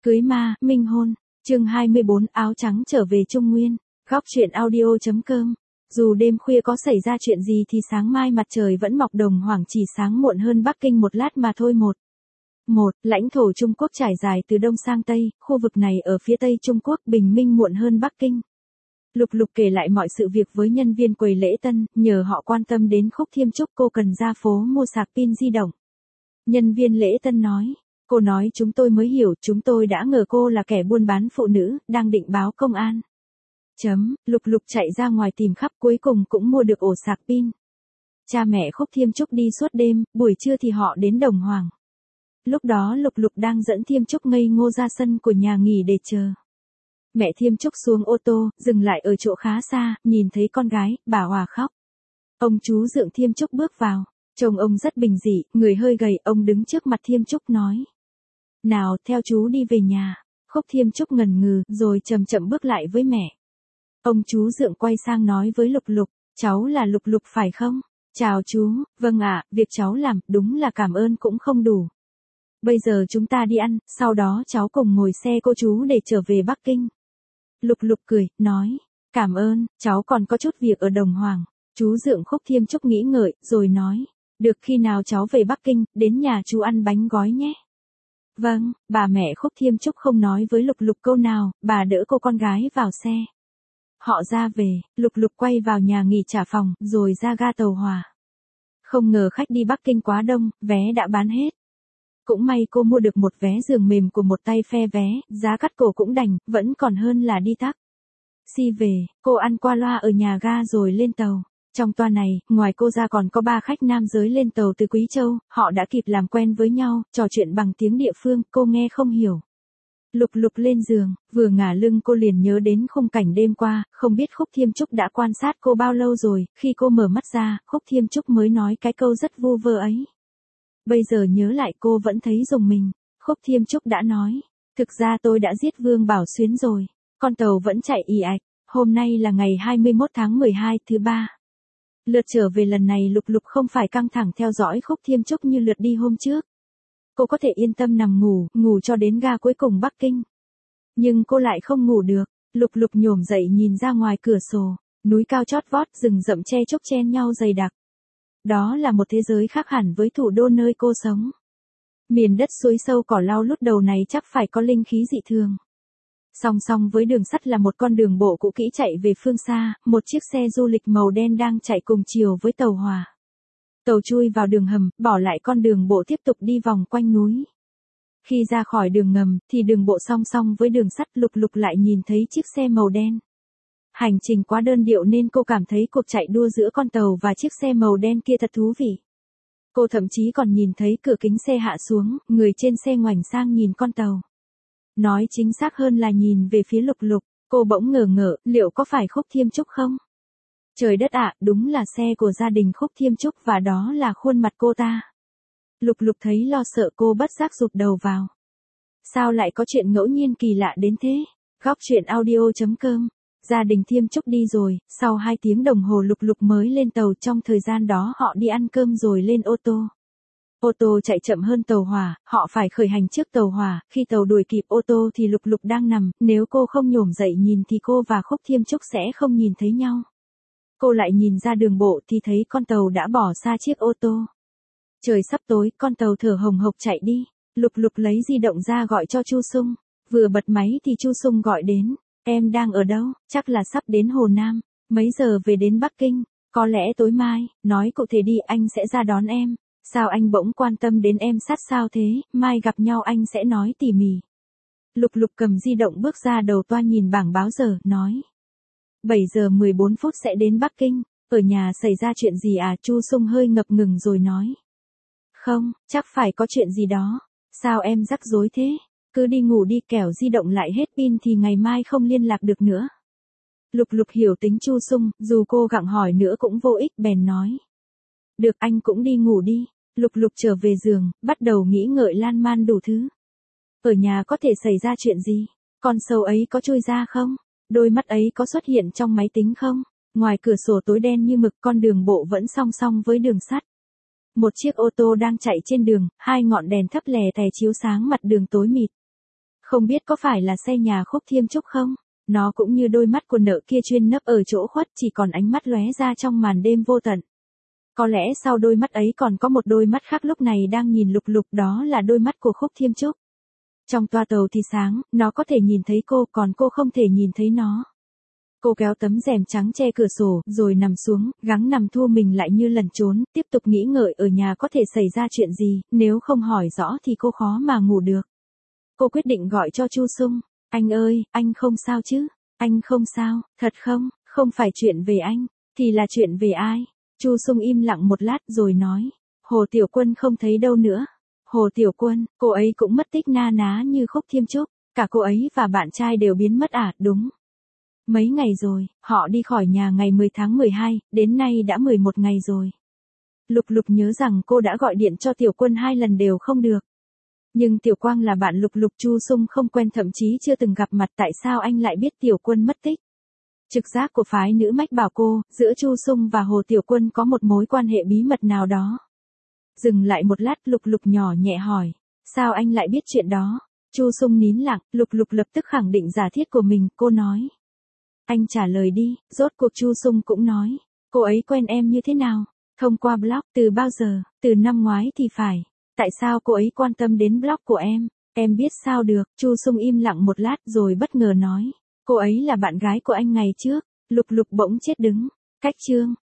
Cưới ma, minh hôn. Chương 24 áo trắng trở về Trung Nguyên. Góc truyện audio.com. Dù đêm khuya có xảy ra chuyện gì thì sáng mai mặt trời vẫn mọc đồng hoàng chỉ sáng muộn hơn Bắc Kinh một lát mà thôi. Lãnh thổ Trung Quốc trải dài từ Đông sang Tây, khu vực này ở phía Tây Trung Quốc bình minh muộn hơn Bắc Kinh. Lục Lục kể lại mọi sự việc với nhân viên quầy lễ tân, nhờ họ quan tâm đến Khúc Thiêm Trúc cô cần ra phố mua sạc pin di động. Nhân viên lễ tân nói. Cô nói chúng tôi mới hiểu, chúng tôi đã ngờ cô là kẻ buôn bán phụ nữ, đang định báo công an. Lục Lục chạy ra ngoài tìm khắp cuối cùng cũng mua được ổ sạc pin. Cha mẹ Khúc Thiêm Trúc đi suốt đêm, buổi trưa thì họ đến Đồng Hoàng. Lúc đó Lục Lục đang dẫn Thiêm Trúc ngây ngô ra sân của nhà nghỉ để chờ. Mẹ Thiêm Trúc xuống ô tô, dừng lại ở chỗ khá xa, nhìn thấy con gái, bà òa khóc. Ông chú Dượng Thiêm Trúc bước vào. Trông ông rất bình dị, người hơi gầy, ông đứng trước mặt Thiêm Trúc nói. Nào, theo chú đi về nhà. Khúc Thiêm Trúc ngần ngừ, rồi chậm chậm bước lại với mẹ. Ông chú Dượng quay sang nói với Lục Lục, cháu là Lục Lục phải không? Chào chú, vâng ạ, việc cháu làm, đúng là cảm ơn cũng không đủ. Bây giờ chúng ta đi ăn, sau đó cháu cùng ngồi xe cô chú để trở về Bắc Kinh. Lục Lục cười, nói, cảm ơn, cháu còn có chút việc ở Đồng Hoàng. Chú Dượng Khúc Thiêm Trúc nghĩ ngợi, rồi nói, được khi nào cháu về Bắc Kinh, đến nhà chú ăn bánh gói nhé. Vâng, bà mẹ Khúc Thiêm Trúc không nói với Lục Lục câu nào, bà đỡ cô con gái vào xe. Họ ra về, Lục Lục quay vào nhà nghỉ trả phòng, rồi ra ga tàu hỏa. Không ngờ khách đi Bắc Kinh quá đông, vé đã bán hết. Cũng may cô mua được một vé giường mềm của một tay phe vé, giá cắt cổ cũng đành, vẫn còn hơn là đi taxi về, cô ăn qua loa ở nhà ga rồi lên tàu. Trong toa này, ngoài cô ra còn có 3 khách nam giới lên tàu từ Quý Châu, họ đã kịp làm quen với nhau, trò chuyện bằng tiếng địa phương, cô nghe không hiểu. Lục Lục lên giường, vừa ngả lưng cô liền nhớ đến khung cảnh đêm qua, không biết Khúc Thiêm Trúc đã quan sát cô bao lâu rồi, khi cô mở mắt ra, Khúc Thiêm Trúc mới nói cái câu rất vu vơ ấy. Bây giờ nhớ lại cô vẫn thấy rùng mình, Khúc Thiêm Trúc đã nói, thực ra tôi đã giết Vương Bảo Xuyến rồi, con tàu vẫn chạy ì ạch, hôm nay là ngày 21 tháng 12, thứ ba. Lượt trở về lần này Lục Lục không phải căng thẳng theo dõi Khúc Thiêm Trúc như lượt đi hôm trước. Cô có thể yên tâm nằm ngủ cho đến ga cuối cùng Bắc Kinh. Nhưng cô lại không ngủ được, Lục Lục nhổm dậy nhìn ra ngoài cửa sổ, núi cao chót vót, rừng rậm che chúc chen nhau dày đặc. Đó là một thế giới khác hẳn với thủ đô nơi cô sống. Miền đất suối sâu cỏ lau lút đầu này chắc phải có linh khí dị thường. Song song với đường sắt là một con đường bộ cũ kỹ chạy về phương xa, một chiếc xe du lịch màu đen đang chạy cùng chiều với tàu hỏa. Tàu chui vào đường hầm, bỏ lại con đường bộ tiếp tục đi vòng quanh núi. Khi ra khỏi đường ngầm, thì đường bộ song song với đường sắt. Lục Lục lại nhìn thấy chiếc xe màu đen. Hành trình quá đơn điệu nên cô cảm thấy cuộc chạy đua giữa con tàu và chiếc xe màu đen kia thật thú vị. Cô thậm chí còn nhìn thấy cửa kính xe hạ xuống, người trên xe ngoảnh sang nhìn con tàu. Nói chính xác hơn là nhìn về phía Lục Lục, cô bỗng ngờ ngợ, liệu có phải Khúc Thiêm Trúc không? Trời đất ạ, đúng là xe của gia đình Khúc Thiêm Trúc và đó là khuôn mặt cô ta. Lục Lục thấy lo sợ, cô bất giác rụt đầu vào. Sao lại có chuyện ngẫu nhiên kỳ lạ đến thế? Góc truyện audio.com. Gia đình Thiêm Trúc đi rồi, sau 2 tiếng đồng hồ Lục Lục mới lên tàu, trong thời gian đó họ đi ăn cơm rồi lên ô tô. Ô tô chạy chậm hơn tàu hỏa, họ phải khởi hành trước tàu hỏa, khi tàu đuổi kịp ô tô thì Lục Lục đang nằm, nếu cô không nhổm dậy nhìn thì cô và Khúc Thiêm Trúc sẽ không nhìn thấy nhau. Cô lại nhìn ra đường bộ thì thấy con tàu đã bỏ xa chiếc ô tô. Trời sắp tối, con tàu thở hồng hộc chạy đi. Lục Lục lấy di động ra gọi cho Chu Sung. Vừa bật máy thì Chu Sung gọi đến. Em đang ở đâu? Chắc là sắp đến Hồ Nam. Mấy giờ về đến Bắc Kinh? Có lẽ tối mai. Nói cụ thể đi, anh sẽ ra đón em. Sao anh bỗng quan tâm đến em sát sao thế? Mai gặp nhau anh sẽ nói tỉ mỉ. Lục Lục cầm di động bước ra đầu toa nhìn bảng báo giờ, nói. 7 giờ 14 phút sẽ đến Bắc Kinh. Ở nhà xảy ra chuyện gì à? Chu Sung hơi ngập ngừng rồi nói. Không, chắc phải có chuyện gì đó. Sao em rắc rối thế? Cứ đi ngủ đi, kẻo di động lại hết pin thì ngày mai không liên lạc được nữa. Lục Lục hiểu tính Chu Sung, dù cô gặng hỏi nữa cũng vô ích, bèn nói. Được, anh cũng đi ngủ đi. Lục Lục trở về giường, bắt đầu nghĩ ngợi lan man đủ thứ. Ở nhà có thể xảy ra chuyện gì? Con sâu ấy có trôi ra không? Đôi mắt ấy có xuất hiện trong máy tính không? Ngoài cửa sổ tối đen như mực, con đường bộ vẫn song song với đường sắt. Một chiếc ô tô đang chạy trên đường, 2 ngọn đèn thấp lè tè chiếu sáng mặt đường tối mịt. Không biết có phải là xe nhà Khúc Thiêm Trúc không? Nó cũng như đôi mắt của nợ kia chuyên nấp ở chỗ khuất, chỉ còn ánh mắt lóe ra trong màn đêm vô tận. Có lẽ sau đôi mắt ấy còn có một đôi mắt khác lúc này đang nhìn Lục Lục, đó là đôi mắt của Khúc Thiêm Trúc. Trong toa tàu thì sáng, nó có thể nhìn thấy cô, còn cô không thể nhìn thấy nó. Cô kéo tấm rèm trắng che cửa sổ, rồi nằm xuống, gắng nằm thu mình lại như lẩn trốn, tiếp tục nghĩ ngợi ở nhà có thể xảy ra chuyện gì, nếu không hỏi rõ thì cô khó mà ngủ được. Cô quyết định gọi cho Chu Sung. Anh ơi, anh không sao chứ? Anh không sao, thật không? Không phải chuyện về anh, thì là chuyện về ai? Chu Sung im lặng một lát rồi nói. Hồ Tiểu Quân không thấy đâu nữa. Hồ Tiểu Quân, cô ấy cũng mất tích na ná như Khúc Thiêm Trúc. Cả cô ấy và bạn trai đều biến mất à? Đúng. Mấy ngày rồi, họ đi khỏi nhà ngày 10 tháng 12, đến nay đã 11 ngày rồi. Lục Lục nhớ rằng cô đã gọi điện cho Tiểu Quân 2 lần đều không được. Nhưng Tiểu Quang là bạn Lục Lục, Chu Sung không quen, thậm chí chưa từng gặp mặt, tại sao anh lại biết Tiểu Quân mất tích? Trực giác của phái nữ mách bảo cô, giữa Chu Sung và Hồ Tiểu Quân có một mối quan hệ bí mật nào đó. Dừng lại một lát, Lục Lục nhỏ nhẹ hỏi, sao anh lại biết chuyện đó? Chu Sung nín lặng, Lục Lục lập tức khẳng định giả thiết của mình, cô nói. Anh trả lời đi. Rốt cuộc Chu Sung cũng nói, cô ấy quen em như thế nào? Thông qua blog. Từ bao giờ? Từ năm ngoái thì phải. Tại sao cô ấy quan tâm đến blog của em? Em biết sao được? Chu Sung im lặng một lát rồi bất ngờ nói, cô ấy là bạn gái của anh ngày trước. Lục Lục bỗng chết đứng. Cách chương